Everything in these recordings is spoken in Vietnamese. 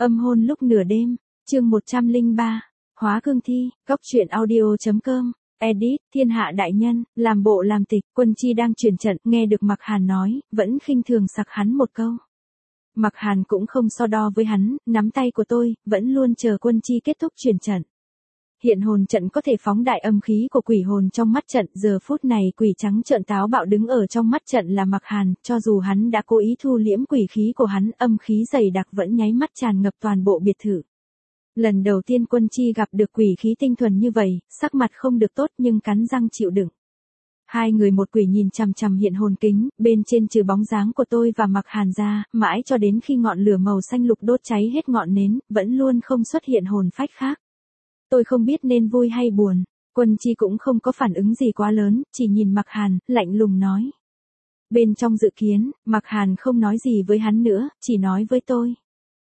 Âm hôn lúc nửa đêm, chương 103, Hóa cương thi, góc truyện audio.com, edit, thiên hạ đại nhân, làm bộ làm tịch, Quân Chi đang chuyển trận, nghe được Mạc Hàn nói, vẫn khinh thường sặc hắn một câu. Mạc Hàn cũng không so đo với hắn, nắm tay của tôi, vẫn luôn chờ Quân Chi kết thúc chuyển trận. Hiện hồn trận có thể phóng đại âm khí của quỷ hồn trong mắt trận, giờ phút này quỷ trắng trợn táo bạo đứng ở trong mắt trận là Mạc Hàn, cho dù hắn đã cố ý thu liễm quỷ khí của hắn, âm khí dày đặc vẫn nháy mắt tràn ngập toàn bộ biệt thự. Lần đầu tiên Quân Chi gặp được quỷ khí tinh thuần như vậy, sắc mặt không được tốt nhưng cắn răng chịu đựng. Hai người một quỷ nhìn chằm chằm hiện hồn kính, bên trên trừ bóng dáng của tôi và Mạc Hàn ra, mãi cho đến khi ngọn lửa màu xanh lục đốt cháy hết ngọn nến, vẫn luôn không xuất hiện hồn phách khác. Tôi không biết nên vui hay buồn, Quân Chi cũng không có phản ứng gì quá lớn, chỉ nhìn Mạc Hàn, lạnh lùng nói. Bên trong dự kiến, Mạc Hàn không nói gì với hắn nữa, chỉ nói với tôi.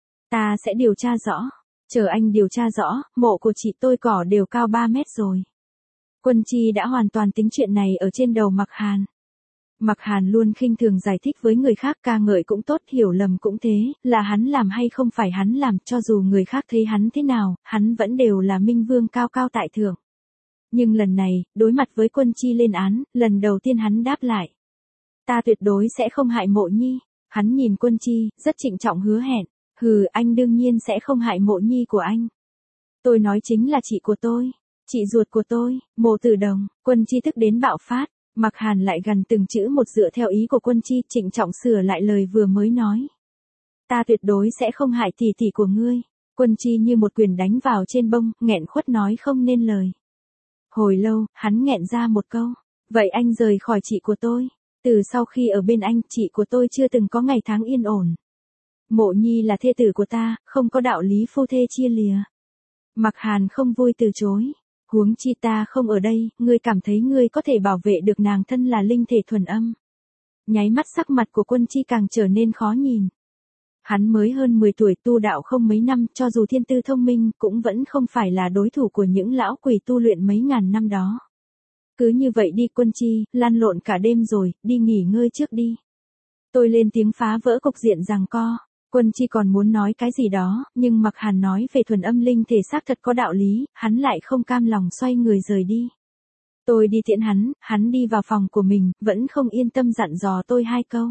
Ta sẽ điều tra rõ, chờ anh điều tra rõ, mộ của chị tôi cỏ đều cao 3 mét rồi. Quân Chi đã hoàn toàn tính chuyện này ở trên đầu Mạc Hàn. Mạc Hàn luôn khinh thường giải thích với người khác, ca ngợi cũng tốt, hiểu lầm cũng thế, là hắn làm hay không phải hắn làm, cho dù người khác thấy hắn thế nào, hắn vẫn đều là minh vương cao cao tại thượng. Nhưng lần này, đối mặt với Quân Chi lên án, lần đầu tiên hắn đáp lại. Ta tuyệt đối sẽ không hại Mộ Nhi. Hắn nhìn Quân Chi, rất trịnh trọng hứa hẹn. Hừ, anh đương nhiên sẽ không hại Mộ Nhi của anh. Tôi nói chính là chị của tôi, chị ruột của tôi, Mộ Tử Đồng. Quân Chi tức đến bạo phát. Mạc Hàn lại gần từng chữ một dựa theo ý của Quân Chi, trịnh trọng sửa lại lời vừa mới nói. Ta tuyệt đối sẽ không hại tỷ tỷ của ngươi. Quân Chi như một quyền đánh vào trên bông, nghẹn khuất nói không nên lời. Hồi lâu, hắn nghẹn ra một câu. Vậy anh rời khỏi chị của tôi. Từ sau khi ở bên anh, chị của tôi chưa từng có ngày tháng yên ổn. Mộ Nhi là thê tử của ta, không có đạo lý phu thê chia lìa. Mạc Hàn không vui từ chối. Huống chi ta không ở đây, ngươi cảm thấy ngươi có thể bảo vệ được nàng thân là linh thể thuần âm. Nháy mắt sắc mặt của Quân Chi càng trở nên khó nhìn. Hắn mới hơn 10 tuổi, tu đạo không mấy năm, cho dù thiên tư thông minh, cũng vẫn không phải là đối thủ của những lão quỷ tu luyện mấy ngàn năm đó. Cứ như vậy đi Quân Chi, lăn lộn cả đêm rồi, đi nghỉ ngơi trước đi. Tôi lên tiếng phá vỡ cục diện giằng co. Quân Chi còn muốn nói cái gì đó, nhưng Mạc Hàn nói về thuần âm linh thể xác thật có đạo lý, hắn lại không cam lòng xoay người rời đi. Tôi đi tiễn hắn đi vào phòng của mình, vẫn không yên tâm dặn dò tôi 2 câu.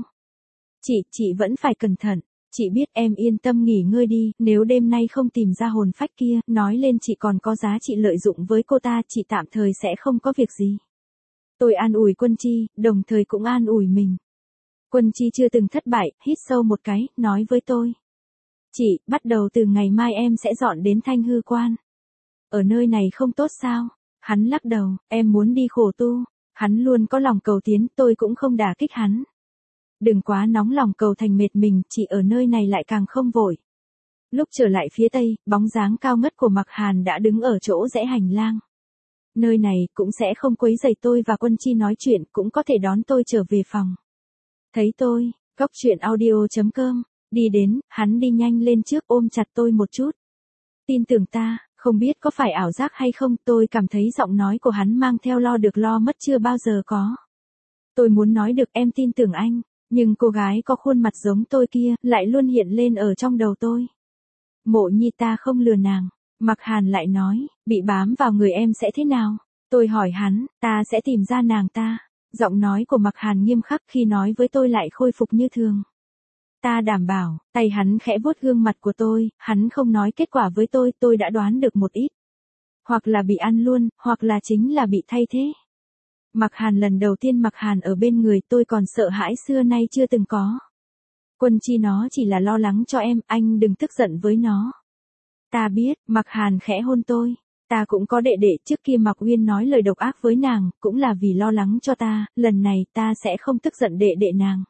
Chị vẫn phải cẩn thận, chị biết em yên tâm nghỉ ngơi đi, nếu đêm nay không tìm ra hồn phách kia, nói lên chị còn có giá trị lợi dụng với cô ta, chị tạm thời sẽ không có việc gì. Tôi an ủi Quân Chi, đồng thời cũng an ủi mình. Quân Chi chưa từng thất bại, hít sâu một cái, nói với tôi. Chị, bắt đầu từ ngày mai em sẽ dọn đến Thanh Hư Quan. Ở nơi này không tốt sao? Hắn lắc đầu, em muốn đi khổ tu. Hắn luôn có lòng cầu tiến, tôi cũng không đả kích hắn. Đừng quá nóng lòng cầu thành mệt mình, chị ở nơi này lại càng không vội. Lúc trở lại phía tây, bóng dáng cao ngất của Mạc Hàn đã đứng ở chỗ rẽ hành lang. Nơi này cũng sẽ không quấy rầy tôi và Quân Chi nói chuyện, cũng có thể đón tôi trở về phòng. Thấy tôi, góc truyện audio.com, đi đến, hắn đi nhanh lên trước ôm chặt tôi một chút. Tin tưởng ta, không biết có phải ảo giác hay không, tôi cảm thấy giọng nói của hắn mang theo lo được lo mất chưa bao giờ có. Tôi muốn nói được em tin tưởng anh, nhưng cô gái có khuôn mặt giống tôi kia, lại luôn hiện lên ở trong đầu tôi. Mộ Nhi ta không lừa nàng. Mạc Hàn lại nói, bị bám vào người em sẽ thế nào? Tôi hỏi hắn, ta sẽ tìm ra nàng ta. Giọng nói của Mạc Hàn nghiêm khắc, khi nói với tôi lại khôi phục như thường. Ta đảm bảo. Tay hắn khẽ vuốt gương mặt của tôi, hắn không nói kết quả với tôi đã đoán được một ít. Hoặc là bị ăn luôn, hoặc là chính là bị thay thế. Mạc Hàn lần đầu tiên Mạc Hàn ở bên người tôi còn sợ hãi xưa nay chưa từng có. Quân Chi nó chỉ là lo lắng cho em, anh đừng tức giận với nó. Ta biết, Mạc Hàn khẽ hôn tôi. Ta cũng có đệ đệ, trước kia Mạc Uyên nói lời độc ác với nàng, cũng là vì lo lắng cho ta, lần này ta sẽ không tức giận đệ đệ nàng.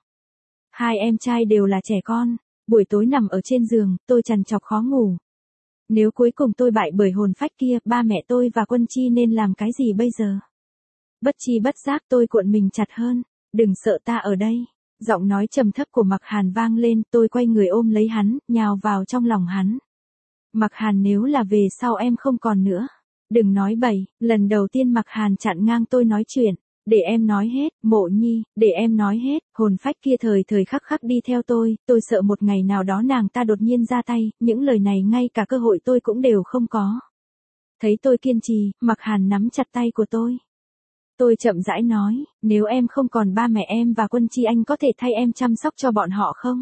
2 em trai đều là trẻ con, buổi tối nằm ở trên giường, tôi trằn trọc khó ngủ. Nếu cuối cùng tôi bại bởi hồn phách kia, ba mẹ tôi và Quân Chi nên làm cái gì bây giờ? Bất chi bất giác tôi cuộn mình chặt hơn, đừng sợ ta ở đây. Giọng nói trầm thấp của Mạc Hàn vang lên, tôi quay người ôm lấy hắn, nhào vào trong lòng hắn. Mạc Hàn, nếu là về sau em không còn nữa, đừng nói bậy. Lần đầu tiên Mạc Hàn chặn ngang tôi nói chuyện, Để em nói hết, Mộ Nhi, để em nói hết, hồn phách kia thời thời khắc khắc đi theo tôi sợ một ngày nào đó nàng ta đột nhiên ra tay, những lời này ngay cả cơ hội tôi cũng đều không có. Thấy tôi kiên trì, Mạc Hàn nắm chặt tay của tôi. Tôi chậm rãi nói, nếu em không còn ba mẹ em và Quân Chi anh có thể thay em chăm sóc cho bọn họ không?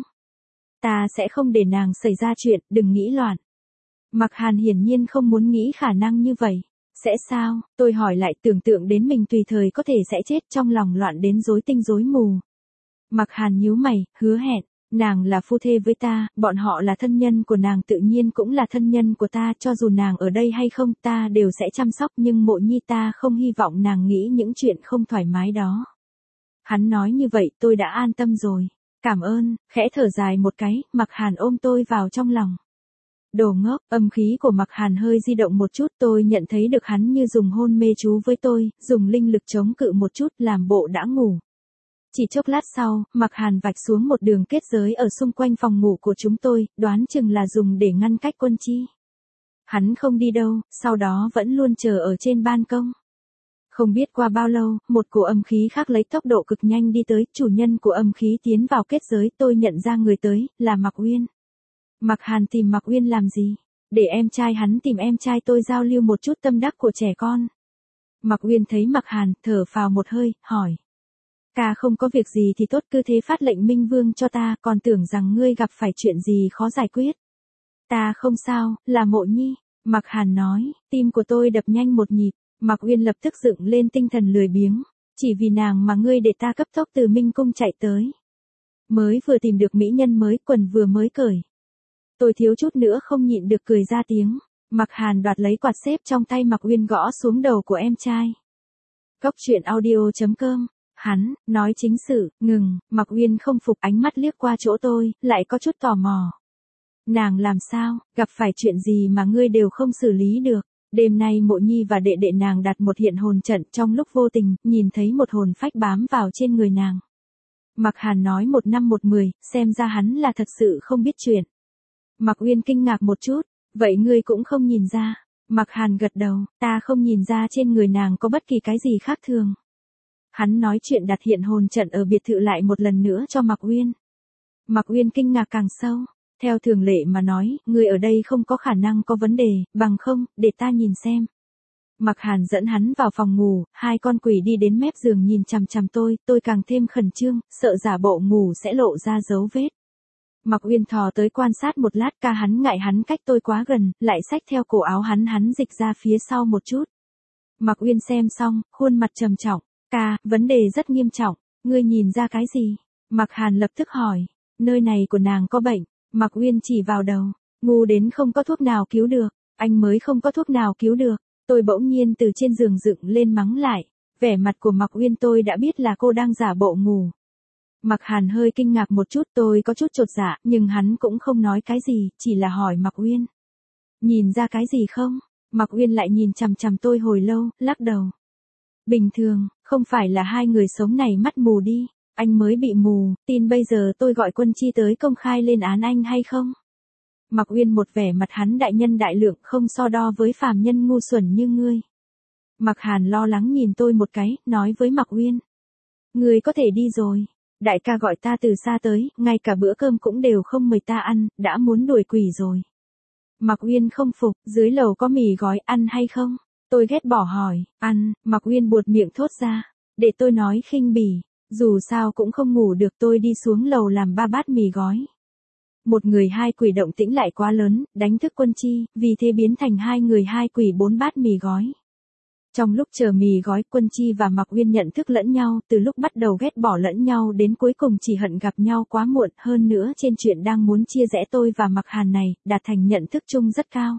Ta sẽ không để nàng xảy ra chuyện, đừng nghĩ loạn. Mạc Hàn hiển nhiên không muốn nghĩ khả năng như vậy. Sẽ sao? Tôi hỏi lại, tưởng tượng đến mình tùy thời có thể sẽ chết, trong lòng loạn đến rối tinh rối mù. Mạc Hàn nhíu mày, hứa hẹn, nàng là phu thê với ta, bọn họ là thân nhân của nàng tự nhiên cũng là thân nhân của ta, cho dù nàng ở đây hay không ta đều sẽ chăm sóc, nhưng Mộ Nhi ta không hy vọng nàng nghĩ những chuyện không thoải mái đó. Hắn nói như vậy tôi đã an tâm rồi. Cảm ơn, khẽ thở dài một cái, Mạc Hàn ôm tôi vào trong lòng. Đồ ngốc, âm khí của Mạc Hàn hơi di động một chút, tôi nhận thấy được hắn như dùng hôn mê chú với tôi, dùng linh lực chống cự một chút, làm bộ đã ngủ. Chỉ chốc lát sau, Mạc Hàn vạch xuống một đường kết giới ở xung quanh phòng ngủ của chúng tôi, đoán chừng là dùng để ngăn cách Quân Chi. Hắn không đi đâu, sau đó vẫn luôn chờ ở trên ban công. Không biết qua bao lâu, một cổ âm khí khác lấy tốc độ cực nhanh đi tới, chủ nhân của âm khí tiến vào kết giới, tôi nhận ra người tới, là Mạc Uyên. Mạc Hàn tìm Mạc Uyên làm gì? Để em trai hắn tìm em trai tôi giao lưu một chút tâm đắc của trẻ con. Mạc Uyên thấy Mạc Hàn, thở phào một hơi, hỏi. Ca không có việc gì thì tốt, cứ thế phát lệnh Minh Vương cho ta, còn tưởng rằng ngươi gặp phải chuyện gì khó giải quyết. Ta không sao, là Mộ Nhi. Mạc Hàn nói, tim của tôi đập nhanh một nhịp. Mạc Uyên lập tức dựng lên tinh thần lười biếng. Chỉ vì nàng mà ngươi để ta cấp tốc từ Minh Cung chạy tới. Mới vừa tìm được mỹ nhân mới, quần vừa mới cởi. Tôi thiếu chút nữa không nhịn được cười ra tiếng. Mạc Hàn đoạt lấy quạt xếp trong tay Mạc Uyên gõ xuống đầu của em trai. Cốc truyện audio.com. Hắn, nói chính sự, ngừng, Mạc Uyên không phục, ánh mắt liếc qua chỗ tôi, lại có chút tò mò. Nàng làm sao, gặp phải chuyện gì mà ngươi đều không xử lý được. Đêm nay Mộ Nhi và đệ đệ nàng đặt một hiện hồn trận, trong lúc vô tình, nhìn thấy một hồn phách bám vào trên người nàng. Mạc Hàn nói 1 năm 1 10, xem ra hắn là thật sự không biết chuyện. Mạc Uyên kinh ngạc một chút, vậy ngươi cũng không nhìn ra. Mạc Hàn gật đầu, ta không nhìn ra trên người nàng có bất kỳ cái gì khác thường. Hắn nói chuyện đặt hiện hồn trận ở biệt thự lại một lần nữa cho Mạc Uyên. Mạc Uyên kinh ngạc càng sâu. Theo thường lệ mà nói, người ở đây không có khả năng có vấn đề, bằng không, để ta nhìn xem. Mạc Hàn dẫn hắn vào phòng ngủ, hai con quỷ đi đến mép giường nhìn chằm chằm tôi càng thêm khẩn trương, sợ giả bộ ngủ sẽ lộ ra dấu vết. Mạc Uyên thò tới quan sát một lát, ca hắn ngại hắn cách tôi quá gần, lại xách theo cổ áo hắn dịch ra phía sau một chút. Mạc Uyên xem xong, khuôn mặt trầm trọng, ca, vấn đề rất nghiêm trọng, ngươi nhìn ra cái gì? Mạc Hàn lập tức hỏi, nơi này của nàng có bệnh. Mạc Uyên chỉ vào đầu, ngu đến không có thuốc nào cứu được, anh mới không có thuốc nào cứu được. Tôi bỗng nhiên từ trên giường dựng lên mắng lại, vẻ mặt của Mạc Uyên tôi đã biết là cô đang giả bộ ngủ. Mạc Hàn hơi kinh ngạc một chút, tôi có chút chột dạ, nhưng hắn cũng không nói cái gì, chỉ là hỏi Mạc Uyên. Nhìn ra cái gì không? Mạc Uyên lại nhìn chằm chằm tôi hồi lâu, lắc đầu. Bình thường, không phải là hai người sống này mắt mù đi. Anh mới bị mù, tin bây giờ tôi gọi Quân Chi tới công khai lên án anh hay không? Mạc Uyên một vẻ mặt hắn đại nhân đại lượng, không so đo với phàm nhân ngu xuẩn như ngươi. Mạc Hàn lo lắng nhìn tôi một cái, nói với Mạc Uyên. Ngươi có thể đi rồi. Đại ca gọi ta từ xa tới, ngay cả bữa cơm cũng đều không mời ta ăn, đã muốn đuổi quỷ rồi. Mạc Uyên không phục, dưới lầu có mì gói ăn hay không? Tôi ghét bỏ hỏi, ăn, Mạc Uyên buột miệng thốt ra. Để tôi nói khinh bỉ. Dù sao cũng không ngủ được, tôi đi xuống lầu làm 3 bát mì gói. Một người 2 quỷ động tĩnh lại quá lớn, đánh thức Quân Chi, vì thế biến thành 2 người 2 quỷ 4 bát mì gói. Trong lúc chờ mì gói, Quân Chi và Mạc Uyên nhận thức lẫn nhau, từ lúc bắt đầu ghét bỏ lẫn nhau đến cuối cùng chỉ hận gặp nhau quá muộn, hơn nữa trên chuyện đang muốn chia rẽ tôi và Mạc Hàn này, đạt thành nhận thức chung rất cao.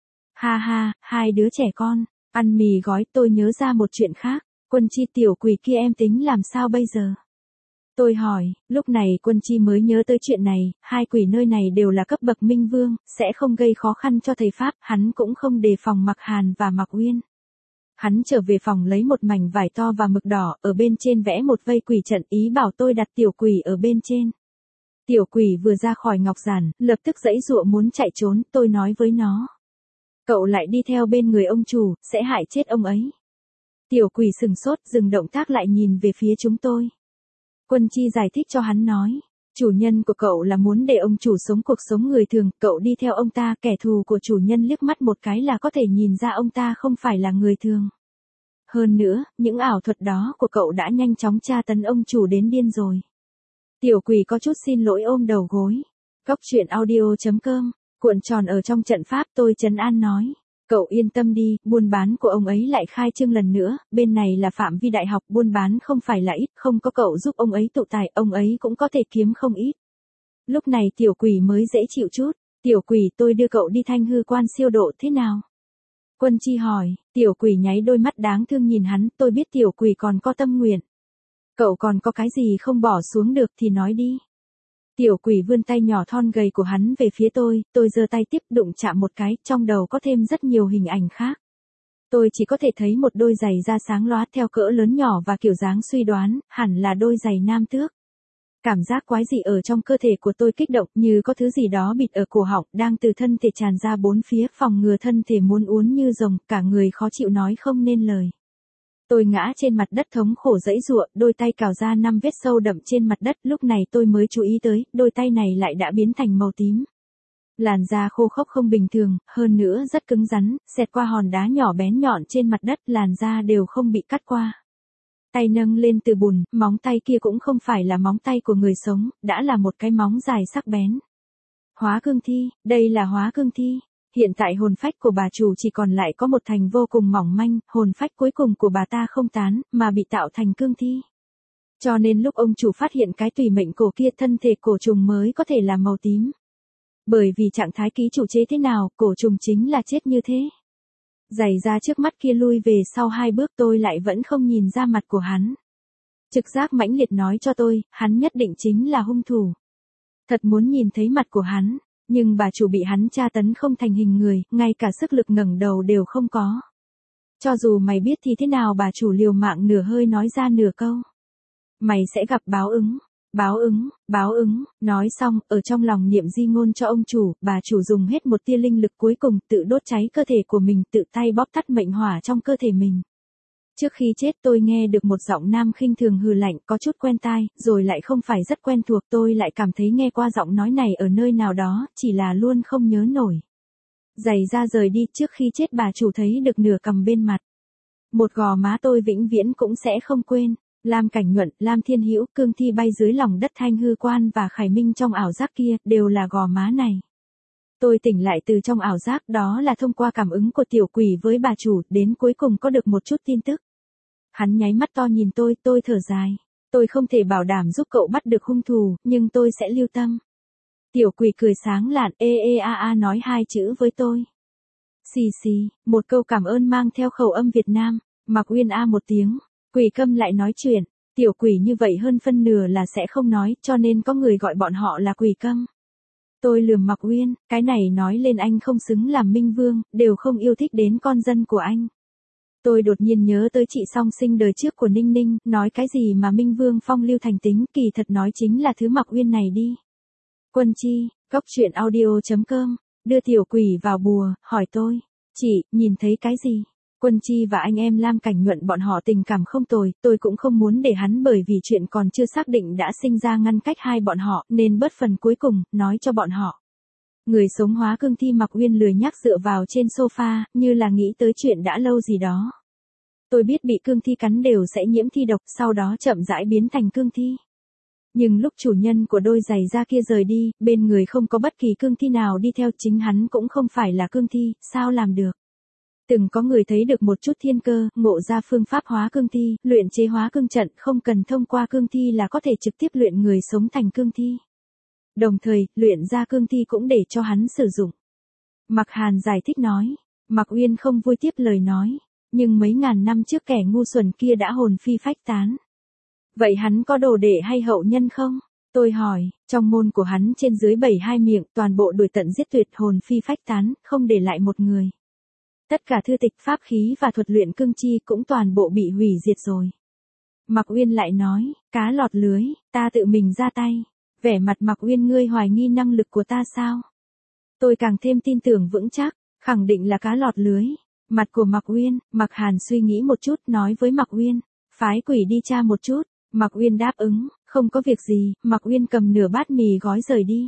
Ha ha, hai đứa trẻ con, ăn mì gói, tôi nhớ ra một chuyện khác. Quân Chi tiểu quỷ kia em tính làm sao bây giờ? Tôi hỏi, lúc này Quân Chi mới nhớ tới chuyện này, hai quỷ nơi này đều là cấp bậc Minh Vương, sẽ không gây khó khăn cho thầy Pháp, hắn cũng không đề phòng Mạc Hàn và Mạc Uyên. Hắn trở về phòng lấy một mảnh vải to và mực đỏ, ở bên trên vẽ một vây quỷ trận, ý bảo tôi đặt tiểu quỷ ở bên trên. Tiểu quỷ vừa ra khỏi ngọc giản, lập tức giãy giụa muốn chạy trốn, tôi nói với nó. Cậu lại đi theo bên người ông chủ, sẽ hại chết ông ấy. Tiểu quỷ sừng sốt, dừng động tác lại nhìn về phía chúng tôi. Quân Chi giải thích cho hắn nói. Chủ nhân của cậu là muốn để ông chủ sống cuộc sống người thường, cậu đi theo ông ta, kẻ thù của chủ nhân liếc mắt một cái là có thể nhìn ra ông ta không phải là người thường. Hơn nữa, những ảo thuật đó của cậu đã nhanh chóng tra tấn ông chủ đến điên rồi. Tiểu quỷ có chút xin lỗi ôm đầu gối. Cóc truyện audio.com, cuộn tròn ở trong trận pháp tôi trấn an nói. Cậu yên tâm đi, buôn bán của ông ấy lại khai trương lần nữa, bên này là phạm vi đại học, buôn bán không phải là ít, không có cậu giúp ông ấy tụ tài, ông ấy cũng có thể kiếm không ít. Lúc này tiểu quỷ mới dễ chịu chút. Tiểu quỷ, tôi đưa cậu đi Thanh Hư Quan siêu độ thế nào? Quân Chi hỏi. Tiểu quỷ nháy đôi mắt đáng thương nhìn hắn, tôi biết tiểu quỷ còn có tâm nguyện. Cậu còn có cái gì không bỏ xuống được thì nói đi. Tiểu quỷ vươn tay nhỏ thon gầy của hắn về phía tôi giơ tay tiếp đụng chạm một cái, trong đầu có thêm rất nhiều hình ảnh khác. Tôi chỉ có thể thấy một đôi giày da sáng lóa theo cỡ lớn nhỏ và kiểu dáng suy đoán, hẳn là đôi giày nam tước. Cảm giác quái dị ở trong cơ thể của tôi kích động như có thứ gì đó bịt ở cổ họng đang từ thân thể tràn ra bốn phía phòng ngừa thân thể muốn uốn như rồng, cả người khó chịu nói không nên lời. Tôi ngã trên mặt đất thống khổ giãy giụa, đôi tay cào ra 5 vết sâu đậm trên mặt đất, lúc này tôi mới chú ý tới, đôi tay này lại đã biến thành màu tím. Làn da khô khốc không bình thường, hơn nữa rất cứng rắn, xẹt qua hòn đá nhỏ bén nhọn trên mặt đất, làn da đều không bị cắt qua. Tay nâng lên từ bùn, móng tay kia cũng không phải là móng tay của người sống, đã là một cái móng dài sắc bén. Hóa cương thi, đây là hóa cương thi. Hiện tại hồn phách của bà chủ chỉ còn lại có một thành vô cùng mỏng manh, hồn phách cuối cùng của bà ta không tán, mà bị tạo thành cương thi. Cho nên lúc ông chủ phát hiện cái tùy mệnh cổ kia, thân thể cổ trùng mới có thể là màu tím. Bởi vì trạng thái ký chủ chế thế nào, cổ trùng chính là chết như thế. Giày ra trước mắt kia lui về sau 2 bước, tôi lại vẫn không nhìn ra mặt của hắn. Trực giác mãnh liệt nói cho tôi, hắn nhất định chính là hung thủ. Thật muốn nhìn thấy mặt của hắn. Nhưng bà chủ bị hắn tra tấn không thành hình người, ngay cả sức lực ngẩng đầu đều không có. Cho dù mày biết thì thế nào, bà chủ liều mạng nửa hơi nói ra nửa câu. Mày sẽ gặp báo ứng, báo ứng, báo ứng. Nói xong, ở trong lòng niệm di ngôn cho ông chủ, bà chủ dùng hết một tia linh lực cuối cùng, tự đốt cháy cơ thể của mình, tự tay bóp tắt mệnh hỏa trong cơ thể mình. Trước khi chết tôi nghe được một giọng nam khinh thường hừ lạnh, có chút quen tai, rồi lại không phải rất quen thuộc, tôi lại cảm thấy nghe qua giọng nói này ở nơi nào đó, chỉ là luôn không nhớ nổi. Giày ra rời đi, trước khi chết bà chủ thấy được nửa cằm bên mặt. Một gò má tôi vĩnh viễn cũng sẽ không quên. Lam Cảnh Nhuận, Lam Thiên Hữu, cương thi bay dưới lòng đất Thanh Hư Quan và Khải Minh trong ảo giác kia, đều là gò má này. Tôi tỉnh lại từ trong ảo giác, đó là thông qua cảm ứng của tiểu quỷ với bà chủ, đến cuối cùng có được một chút tin tức. Hắn nháy mắt to nhìn tôi thở dài. Tôi không thể bảo đảm giúp cậu bắt được hung thủ, nhưng tôi sẽ lưu tâm. Tiểu quỷ cười sáng lạn, nói 2 chữ với tôi. Xì xì, một câu cảm ơn mang theo khẩu âm Việt Nam. Mạc Uyên một tiếng, quỷ câm lại nói chuyện. Tiểu quỷ như vậy hơn phân nửa là sẽ không nói, cho nên có người gọi bọn họ là quỷ câm. Tôi lườm Mạc Uyên, cái này nói lên anh không xứng làm minh vương, đều không yêu thích đến con dân của anh. Tôi đột nhiên nhớ tới chị song sinh đời trước của Ninh Ninh, nói cái gì mà Minh Vương phong lưu thành tính, kỳ thật nói chính là thứ Mạc Uyên này đi. Quân Chi, cóc truyện audio.com, đưa tiểu quỷ vào bùa, hỏi tôi, chị, nhìn thấy cái gì? Quân Chi và anh em Lam Cảnh Nhuận bọn họ tình cảm không tồi, tôi cũng không muốn để hắn bởi vì chuyện còn chưa xác định đã sinh ra ngăn cách hai bọn họ, nên bớt phần cuối cùng, nói cho bọn họ. Người sống hóa cương thi Mạc Uyên lười nhác dựa vào trên sofa, như là nghĩ tới chuyện đã lâu gì đó. Tôi biết bị cương thi cắn đều sẽ nhiễm thi độc, sau đó chậm rãi biến thành cương thi. Nhưng lúc chủ nhân của đôi giày da kia rời đi, bên người không có bất kỳ cương thi nào đi theo, chính hắn cũng không phải là cương thi, sao làm được? Từng có người thấy được một chút thiên cơ, ngộ ra phương pháp hóa cương thi, luyện chế hóa cương trận, không cần thông qua cương thi là có thể trực tiếp luyện người sống thành cương thi. Đồng thời, luyện ra cương thi cũng để cho hắn sử dụng. Mạc Hàn giải thích nói. Mạc Uyên không vui tiếp lời nói. Nhưng mấy ngàn năm trước kẻ ngu xuẩn kia đã hồn phi phách tán. Vậy hắn có đồ đệ hay hậu nhân không? Tôi hỏi, trong môn của hắn trên dưới 72 miệng, toàn bộ đuổi tận giết tuyệt, hồn phi phách tán, không để lại một người. Tất cả thư tịch pháp khí và thuật luyện cương chi cũng toàn bộ bị hủy diệt rồi. Mạc Uyên lại nói, cá lọt lưới, ta tự mình ra tay. Vẻ mặt Mạc Uyên, ngươi hoài nghi năng lực của ta sao? Tôi càng thêm tin tưởng vững chắc, khẳng định là cá lọt lưới. Mặt của Mạc Uyên, Mạc Hàn suy nghĩ một chút nói với Mạc Uyên, phái quỷ đi tra một chút. Mạc Uyên đáp ứng, không có việc gì, Mạc Uyên cầm nửa bát mì gói rời đi.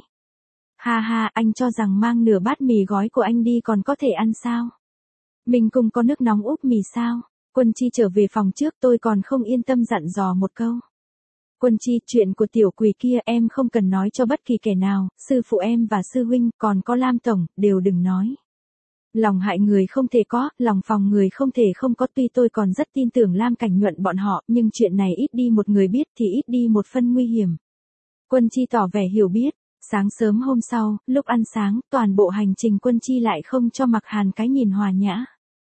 Ha ha, anh cho rằng mang nửa bát mì gói của anh đi còn có thể ăn sao? Mình cùng có nước nóng úp mì sao? Quân Chi trở về phòng trước tôi còn không yên tâm dặn dò một câu. Quân Chi, chuyện của tiểu quỷ kia em không cần nói cho bất kỳ kẻ nào, sư phụ em và sư huynh, còn có Lam Tổng, đều đừng nói. Lòng hại người không thể có, lòng phòng người không thể không có, tuy tôi còn rất tin tưởng Lam Cảnh Nhuận bọn họ, nhưng chuyện này ít đi một người biết thì ít đi một phân nguy hiểm. Quân Chi tỏ vẻ hiểu biết. Sáng sớm hôm sau, lúc ăn sáng, toàn bộ hành trình Quân Chi lại không cho Mạc Hàn cái nhìn hòa nhã.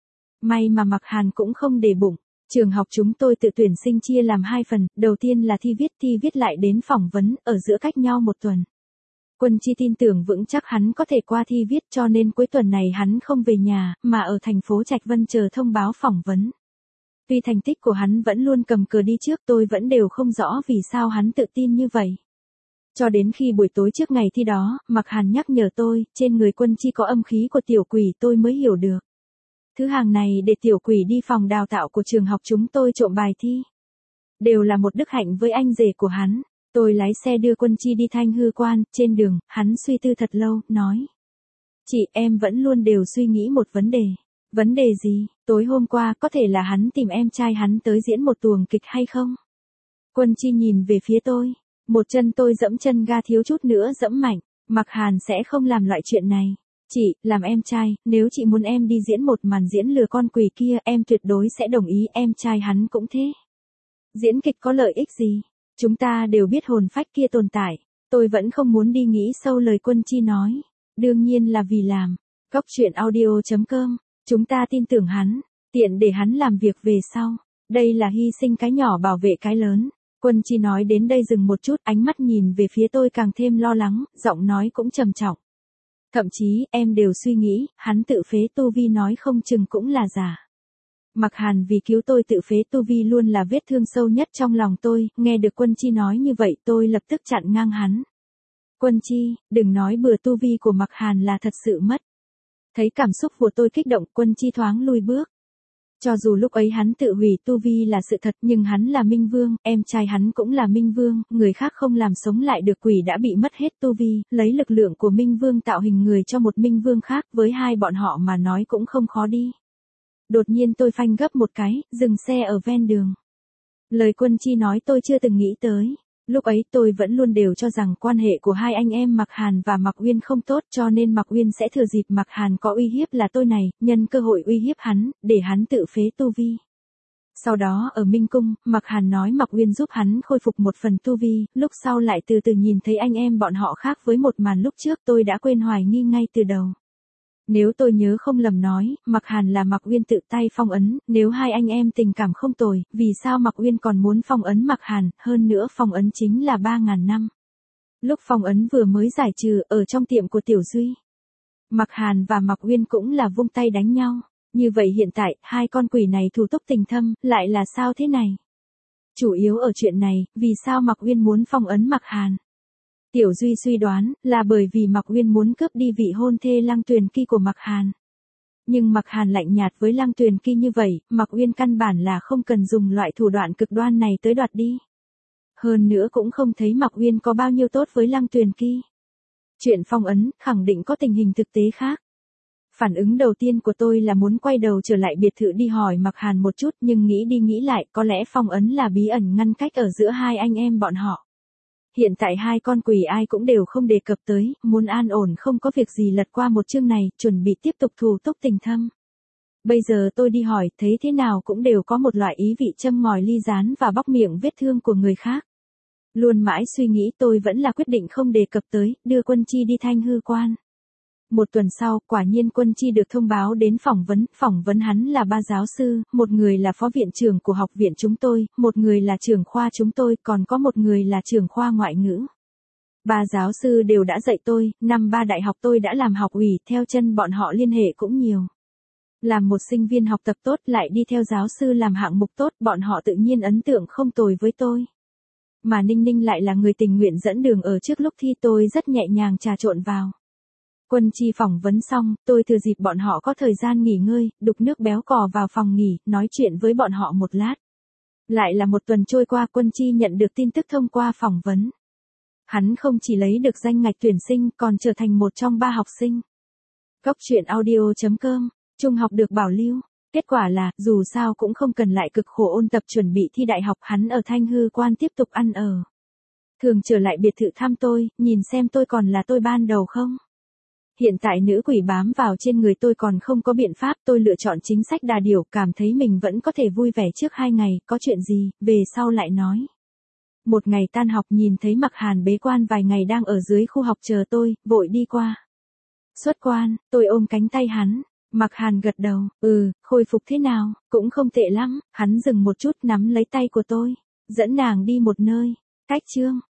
May mà Mạc Hàn cũng không để bụng. Trường học chúng tôi tự tuyển sinh chia làm 2 phần, đầu tiên là thi viết lại đến phỏng vấn, ở giữa cách nhau 1 tuần. Quân Chi tin tưởng vững chắc hắn có thể qua thi viết, cho nên cuối tuần này hắn không về nhà, mà ở thành phố Trạch Vân chờ thông báo phỏng vấn. Tuy thành tích của hắn vẫn luôn cầm cờ đi trước, tôi vẫn đều không rõ vì sao hắn tự tin như vậy. Cho đến khi buổi tối trước ngày thi đó, Mạc Hàn nhắc nhở tôi, trên người Quân Chi có âm khí của tiểu quỷ, tôi mới hiểu được. Thứ hàng này để tiểu quỷ đi phòng đào tạo của trường học chúng tôi trộm bài thi. Đều là một đức hạnh với anh rể của hắn. Tôi lái xe đưa Quân Chi đi Thanh Hư Quan, trên đường, hắn suy tư thật lâu, nói. Chị, em vẫn luôn đều suy nghĩ một vấn đề. Vấn đề gì? Tối hôm qua có thể là hắn tìm em trai hắn tới diễn một tuồng kịch hay không? Quân Chi nhìn về phía tôi. Một chân tôi dẫm chân ga thiếu chút nữa dẫm mạnh. Mạc Hàn sẽ không làm loại chuyện này. Chị, làm em trai, nếu chị muốn em đi diễn một màn diễn lừa con quỷ kia, em tuyệt đối sẽ đồng ý, em trai hắn cũng thế. Diễn kịch có lợi ích gì? Chúng ta đều biết hồn phách kia tồn tại. Tôi vẫn không muốn đi nghĩ sâu lời Quân Chi nói. Đương nhiên là vì làm. Góc truyện audio.com. Chúng ta tin tưởng hắn. Tiện để hắn làm việc về sau. Đây là hy sinh cái nhỏ bảo vệ cái lớn. Quân Chi nói đến đây dừng một chút, ánh mắt nhìn về phía tôi càng thêm lo lắng, giọng nói cũng trầm trọng. Thậm chí, em đều suy nghĩ, hắn tự phế tu vi nói không chừng cũng là giả. Mạc Hàn vì cứu tôi tự phế tu vi luôn là vết thương sâu nhất trong lòng tôi, nghe được Quân Chi nói như vậy tôi lập tức chặn ngang hắn. Quân Chi, đừng nói bừa, tu vi của Mạc Hàn là thật sự mất. Thấy cảm xúc của tôi kích động, Quân Chi thoáng lùi bước. Cho dù lúc ấy hắn tự hủy tu vi là sự thật, nhưng hắn là Minh Vương, em trai hắn cũng là Minh Vương, người khác không làm sống lại được quỷ đã bị mất hết tu vi, lấy lực lượng của Minh Vương tạo hình người cho một Minh Vương khác, với hai bọn họ mà nói cũng không khó đi. Đột nhiên tôi phanh gấp một cái, dừng xe ở ven đường. Lời Quân Chi nói tôi chưa từng nghĩ tới. Lúc ấy tôi vẫn luôn đều cho rằng quan hệ của hai anh em Mạc Hàn và Mạc Uyên không tốt, cho nên Mạc Uyên sẽ thừa dịp Mạc Hàn có uy hiếp là tôi này, nhân cơ hội uy hiếp hắn, để hắn tự phế tu vi. Sau đó ở Minh Cung, Mạc Hàn nói Mạc Uyên giúp hắn khôi phục một phần tu vi, lúc sau lại từ từ nhìn thấy anh em bọn họ khác với một màn lúc trước, tôi đã quên hoài nghi ngay từ đầu. Nếu tôi nhớ không lầm nói, Mạc Hàn là Mạc Uyên tự tay phong ấn, nếu hai anh em tình cảm không tồi, vì sao Mạc Uyên còn muốn phong ấn Mạc Hàn, hơn nữa phong ấn chính là 3.000 năm. Lúc phong ấn vừa mới giải trừ, ở trong tiệm của Tiểu Duy. Mạc Hàn và Mạc Uyên cũng là vung tay đánh nhau. Như vậy hiện tại, hai con quỷ này thù túc tình thâm, lại là sao thế này? Chủ yếu ở chuyện này, vì sao Mạc Uyên muốn phong ấn Mạc Hàn? Tiểu Duy suy đoán, là bởi vì Mạc Uyên muốn cướp đi vị hôn thê Lăng Tuyền Kỳ của Mạc Hàn. Nhưng Mạc Hàn lạnh nhạt với Lăng Tuyền Kỳ như vậy, Mạc Uyên căn bản là không cần dùng loại thủ đoạn cực đoan này tới đoạt đi. Hơn nữa cũng không thấy Mạc Uyên có bao nhiêu tốt với Lăng Tuyền Kỳ. Chuyện phong ấn, khẳng định có tình hình thực tế khác. Phản ứng đầu tiên của tôi là muốn quay đầu trở lại biệt thự đi hỏi Mạc Hàn một chút, nhưng nghĩ đi nghĩ lại, có lẽ phong ấn là bí ẩn ngăn cách ở giữa hai anh em bọn họ. Hiện tại hai con quỷ ai cũng đều không đề cập tới, muốn an ổn không có việc gì lật qua một chương này, chuẩn bị tiếp tục thù túc tình thâm. Bây giờ tôi đi hỏi, thấy thế nào cũng đều có một loại ý vị châm ngòi ly gián và bóc miệng vết thương của người khác. Luôn mãi suy nghĩ tôi vẫn là quyết định không đề cập tới, đưa Quân Chi đi Thanh Hư Quan. Một tuần sau, quả nhiên Quân Chi được thông báo đến phỏng vấn hắn là 3 giáo sư, một người là phó viện trưởng của học viện chúng tôi, một người là trưởng khoa chúng tôi, còn có một người là trưởng khoa ngoại ngữ. 3 giáo sư đều đã dạy tôi, năm 3 đại học tôi đã làm học ủy, theo chân bọn họ liên hệ cũng nhiều. Làm một sinh viên học tập tốt lại đi theo giáo sư làm hạng mục tốt, bọn họ tự nhiên ấn tượng không tồi với tôi. Mà Ninh Ninh lại là người tình nguyện dẫn đường ở trước lúc thi, tôi rất nhẹ nhàng trà trộn vào. Quân Chi phỏng vấn xong, tôi thừa dịp bọn họ có thời gian nghỉ ngơi, đục nước béo cò vào phòng nghỉ, nói chuyện với bọn họ một lát. Lại là một tuần trôi qua, Quân Chi nhận được tin tức thông qua phỏng vấn. Hắn không chỉ lấy được danh ngạch tuyển sinh, còn trở thành một trong 3 học sinh. Góc truyện audio.com, trung học được bảo lưu. Kết quả là, dù sao cũng không cần lại cực khổ ôn tập chuẩn bị thi đại học, hắn ở Thanh Hư Quan tiếp tục ăn ở. Thường trở lại biệt thự thăm tôi, nhìn xem tôi còn là tôi ban đầu không. Hiện tại nữ quỷ bám vào trên người tôi còn không có biện pháp, tôi lựa chọn chính sách đà điểu, cảm thấy mình vẫn có thể vui vẻ trước 2 ngày, có chuyện gì, về sau lại nói. Một ngày tan học nhìn thấy Mạc Hàn bế quan vài ngày đang ở dưới khu học chờ tôi, vội đi qua. Xuất quan, tôi ôm cánh tay hắn. Mạc Hàn gật đầu, khôi phục thế nào, cũng không tệ lắm, hắn dừng một chút nắm lấy tay của tôi, dẫn nàng đi một nơi. Cách chương